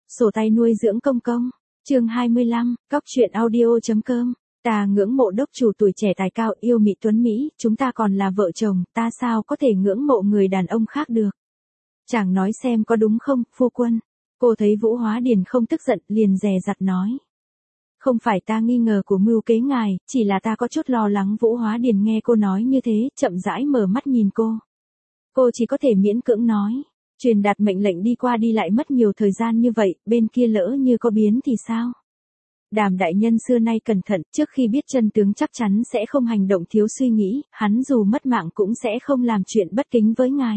Sổ tay nuôi dưỡng công công. Chương 25, Cóc truyện audio.com. Ta ngưỡng mộ đốc chủ tuổi trẻ tài cao yêu mị tuấn Mỹ, chúng ta còn là vợ chồng, ta sao có thể ngưỡng mộ người đàn ông khác được. Chàng nói xem có đúng không, phu quân. Cô thấy Vũ Hóa Điền không tức giận, liền dè dặt nói. Không phải ta nghi ngờ của mưu kế ngài, chỉ là ta có chút lo lắng. Vũ Hóa Điền nghe cô nói như thế, chậm rãi mở mắt nhìn cô. Cô chỉ có thể miễn cưỡng nói. Truyền đạt mệnh lệnh đi qua đi lại mất nhiều thời gian như vậy, bên kia lỡ như có biến thì sao? Đàm đại nhân xưa nay cẩn thận, trước khi biết chân tướng chắc chắn sẽ không hành động thiếu suy nghĩ, hắn dù mất mạng cũng sẽ không làm chuyện bất kính với ngài.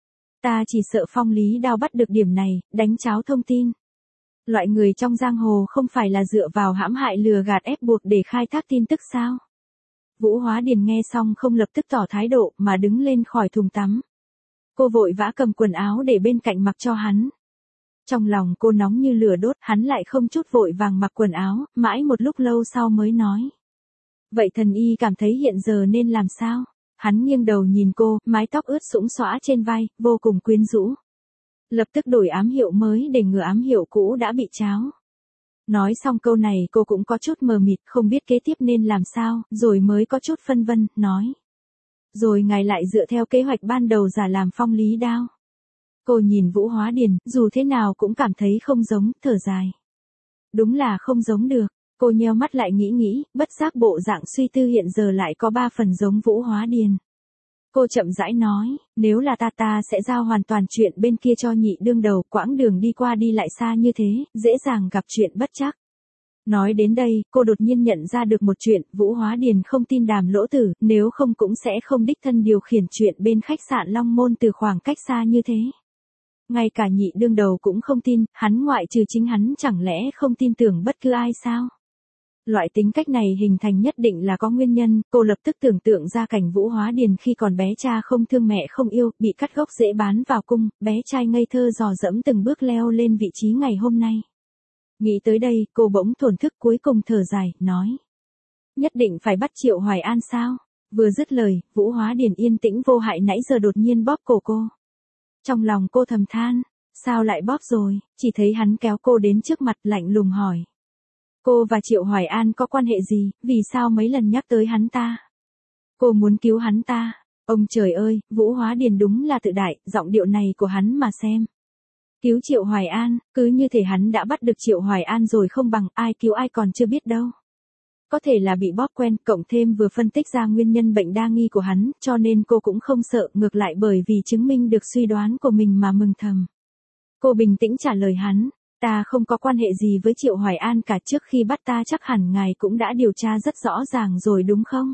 Ta chỉ sợ Phong Lý Đao bắt được điểm này, đánh cháo thông tin. Loại người trong giang hồ không phải là dựa vào hãm hại lừa gạt ép buộc để khai thác tin tức sao? Vũ Hóa Điền nghe xong không lập tức tỏ thái độ mà đứng lên khỏi thùng tắm. Cô vội vã cầm quần áo để bên cạnh mặc cho hắn. Trong lòng cô nóng như lửa đốt, hắn lại không chút vội vàng mặc quần áo, mãi một lúc lâu sau mới nói. Vậy thần y cảm thấy hiện giờ nên làm sao? Hắn nghiêng đầu nhìn cô, mái tóc ướt sũng xõa trên vai, vô cùng quyến rũ. Lập tức đổi ám hiệu mới để ngừa ám hiệu cũ đã bị tráo. Nói xong câu này cô cũng có chút mờ mịt, không biết kế tiếp nên làm sao, rồi mới có chút phân vân, nói. Rồi ngài lại dựa theo kế hoạch ban đầu giả làm Phong Lý Đao. Cô nhìn Vũ Hóa Điền, dù thế nào cũng cảm thấy không giống, thở dài. Đúng là không giống được, cô nheo mắt lại nghĩ, bất giác bộ dạng suy tư hiện giờ lại có 3 phần giống Vũ Hóa Điền. Cô chậm rãi nói, nếu là ta sẽ giao hoàn toàn chuyện bên kia cho nhị đương đầu, quãng đường đi qua đi lại xa như thế, dễ dàng gặp chuyện bất trắc. Nói đến đây, cô đột nhiên nhận ra được một chuyện, Vũ Hóa Điền không tin Đàm Lỗ Tử, nếu không cũng sẽ không đích thân điều khiển chuyện bên khách sạn Long Môn từ khoảng cách xa như thế. Ngay cả nhị đương đầu cũng không tin, hắn ngoại trừ chính hắn chẳng lẽ không tin tưởng bất cứ ai sao? Loại tính cách này hình thành nhất định là có nguyên nhân, cô lập tức tưởng tượng ra cảnh Vũ Hóa Điền khi còn bé cha không thương mẹ không yêu, bị cắt gốc rễ bán vào cung, bé trai ngây thơ dò dẫm từng bước leo lên vị trí ngày hôm nay. Nghĩ tới đây, cô bỗng thổn thức cuối cùng thở dài, nói. Nhất định phải bắt Triệu Hoài An sao? Vừa dứt lời, Vũ Hóa Điền yên tĩnh vô hại nãy giờ đột nhiên bóp cổ cô. Trong lòng cô thầm than, sao lại bóp rồi, chỉ thấy hắn kéo cô đến trước mặt lạnh lùng hỏi. Cô và Triệu Hoài An có quan hệ gì, vì sao mấy lần nhắc tới hắn ta? Cô muốn cứu hắn ta. Ông trời ơi, Vũ Hóa Điền đúng là tự đại, giọng điệu này của hắn mà xem. Cứu Triệu Hoài An, cứ như thể hắn đã bắt được Triệu Hoài An rồi không bằng ai cứu ai còn chưa biết đâu. Có thể là bị bóp quen, cộng thêm vừa phân tích ra nguyên nhân bệnh đa nghi của hắn, cho nên cô cũng không sợ, ngược lại bởi vì chứng minh được suy đoán của mình mà mừng thầm. Cô bình tĩnh trả lời hắn, ta không có quan hệ gì với Triệu Hoài An cả, trước khi bắt ta chắc hẳn ngài cũng đã điều tra rất rõ ràng rồi đúng không?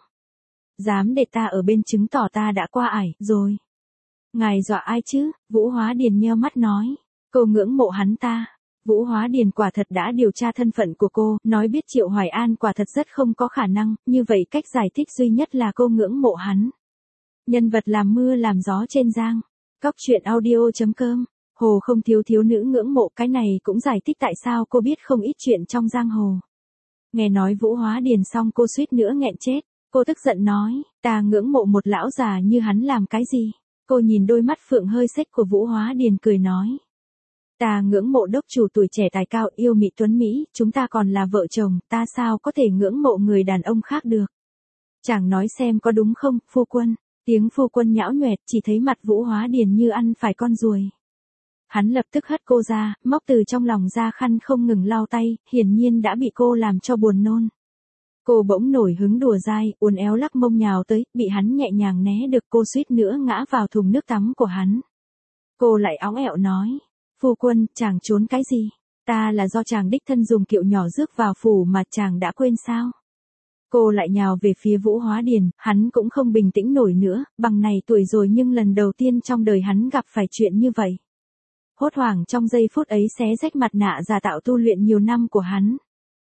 Dám để ta ở bên chứng tỏ ta đã qua ải, rồi. Ngài dọa ai chứ? Vũ Hóa Điền nheo mắt nói. Cô ngưỡng mộ hắn ta. Vũ Hóa Điền quả thật đã điều tra thân phận của cô, nói biết Triệu Hoài An quả thật rất không có khả năng, như vậy cách giải thích duy nhất là cô ngưỡng mộ hắn. Nhân vật làm mưa làm gió trên giang. Cóc truyện audio.com. Hồ không thiếu thiếu nữ ngưỡng mộ, cái này cũng giải thích tại sao cô biết không ít chuyện trong giang hồ. Nghe nói Vũ Hóa Điền xong cô suýt nữa nghẹn chết. Cô tức giận nói, ta ngưỡng mộ một lão già như hắn làm cái gì? Cô nhìn đôi mắt phượng hơi xếch của Vũ Hóa Điền cười nói. Ta ngưỡng mộ đốc chủ tuổi trẻ tài cao yêu mị tuấn Mỹ, chúng ta còn là vợ chồng, ta sao có thể ngưỡng mộ người đàn ông khác được. Chàng nói xem có đúng không, phu quân. Tiếng phu quân nhão nhoẹt, chỉ thấy mặt Vũ Hóa Điền như ăn phải con ruồi. Hắn lập tức hất cô ra, móc từ trong lòng ra khăn không ngừng lau tay, hiển nhiên đã bị cô làm cho buồn nôn. Cô bỗng nổi hứng đùa dai, uốn éo lắc mông nhào tới, bị hắn nhẹ nhàng né được, cô suýt nữa ngã vào thùng nước tắm của hắn. Cô lại óng ẹo nói, phu quân, chàng trốn cái gì? Ta là do chàng đích thân dùng kiệu nhỏ rước vào phủ mà chàng đã quên sao? Cô lại nhào về phía Vũ Hóa Điền, hắn cũng không bình tĩnh nổi nữa, bằng này tuổi rồi nhưng lần đầu tiên trong đời hắn gặp phải chuyện như vậy. Hốt hoảng trong giây phút ấy xé rách mặt nạ giả tạo tu luyện nhiều năm của hắn.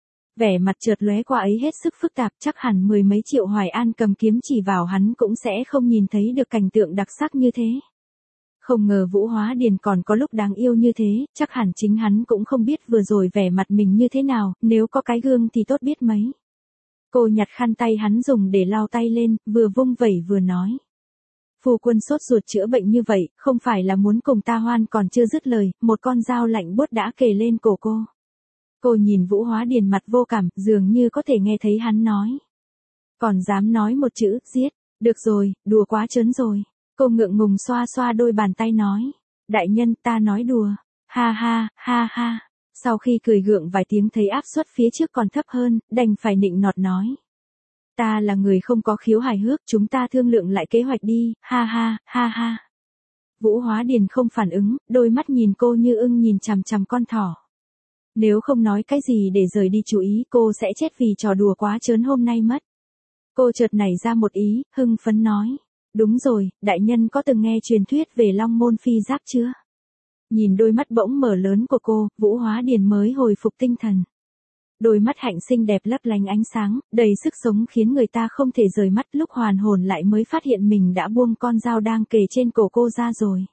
Vẻ mặt chợt lóe qua ấy hết sức phức tạp, chắc hẳn mười mấy Triệu Hoài An cầm kiếm chỉ vào hắn cũng sẽ không nhìn thấy được cảnh tượng đặc sắc như thế. Không ngờ Vũ Hóa Điền còn có lúc đáng yêu như thế, chắc hẳn chính hắn cũng không biết vừa rồi vẻ mặt mình như thế nào, nếu có cái gương thì tốt biết mấy. Cô nhặt khăn tay hắn dùng để lau tay lên, vừa vung vẩy vừa nói. Phu quân sốt ruột chữa bệnh như vậy, không phải là muốn cùng ta hoan còn chưa dứt lời, một con dao lạnh buốt đã kề lên cổ cô. Cô nhìn Vũ Hóa Điền mặt vô cảm, dường như có thể nghe thấy hắn nói. Còn dám nói một chữ, giết. Được rồi, đùa quá trớn rồi. Cô ngượng ngùng xoa xoa đôi bàn tay nói. Đại nhân, ta nói đùa. Ha ha, ha ha. Sau khi cười gượng vài tiếng thấy áp suất phía trước còn thấp hơn, đành phải nịnh nọt nói. Ta là người không có khiếu hài hước, chúng ta thương lượng lại kế hoạch đi, ha ha, ha ha. Vũ Hóa Điền không phản ứng, đôi mắt nhìn cô như ưng nhìn chằm chằm con thỏ. Nếu không nói cái gì để rời đi chú ý, cô sẽ chết vì trò đùa quá trớn hôm nay mất. Cô chợt nảy ra một ý, hưng phấn nói. Đúng rồi, đại nhân có từng nghe truyền thuyết về Long Môn Phi Giáp chưa? Nhìn đôi mắt bỗng mở lớn của cô, Vũ Hóa Điền mới hồi phục tinh thần. Đôi mắt hạnh xinh đẹp lấp lánh ánh sáng, đầy sức sống khiến người ta không thể rời mắt, lúc hoàn hồn lại mới phát hiện mình đã buông con dao đang kề trên cổ cô ra rồi.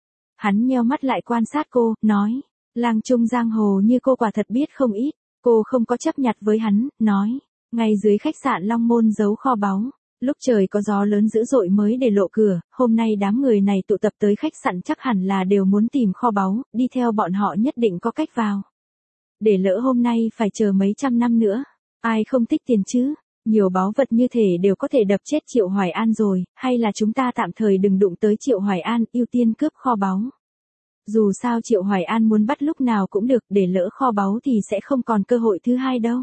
Hắn nheo mắt lại quan sát cô, nói, lang trung giang hồ như cô quả thật biết không ít. Cô không có chấp nhặt với hắn, nói, ngay dưới khách sạn Long Môn giấu kho báu. Lúc trời có gió lớn dữ dội mới để lộ cửa, hôm nay đám người này tụ tập tới khách sạn chắc hẳn là đều muốn tìm kho báu, đi theo bọn họ nhất định có cách vào. Để lỡ hôm nay phải chờ mấy trăm năm nữa, ai không thích tiền chứ, nhiều báu vật như thể đều có thể đập chết Triệu Hoài An rồi, hay là chúng ta tạm thời đừng đụng tới Triệu Hoài An, ưu tiên cướp kho báu. Dù sao Triệu Hoài An muốn bắt lúc nào cũng được, để lỡ kho báu thì sẽ không còn cơ hội thứ hai đâu.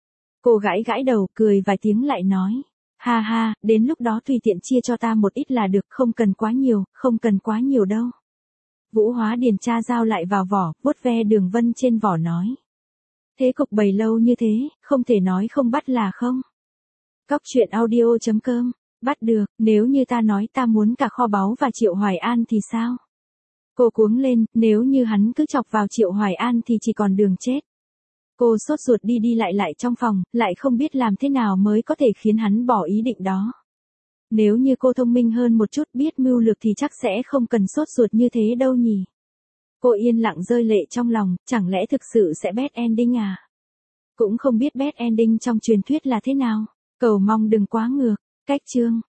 Cô gãi gãi đầu, cười vài tiếng lại nói. Ha ha, đến lúc đó tùy tiện chia cho ta một ít là được, không cần quá nhiều, không cần quá nhiều đâu. Vũ Hóa Điền tra dao lại vào vỏ, vuốt ve đường vân trên vỏ nói. Thế cục bày lâu như thế, không thể nói không bắt là không. Cóc truyện audio.com, bắt được, nếu như ta nói ta muốn cả kho báu và Triệu Hoài An thì sao? Cô cuống lên, nếu như hắn cứ chọc vào Triệu Hoài An thì chỉ còn đường chết. Cô sốt ruột đi đi lại trong phòng, lại không biết làm thế nào mới có thể khiến hắn bỏ ý định đó. Nếu như cô thông minh hơn một chút biết mưu lược thì chắc sẽ không cần sốt ruột như thế đâu nhỉ. Cô yên lặng rơi lệ trong lòng, chẳng lẽ thực sự sẽ bad ending à? Cũng không biết bad ending trong truyền thuyết là thế nào, cầu mong đừng quá ngược. Cách chương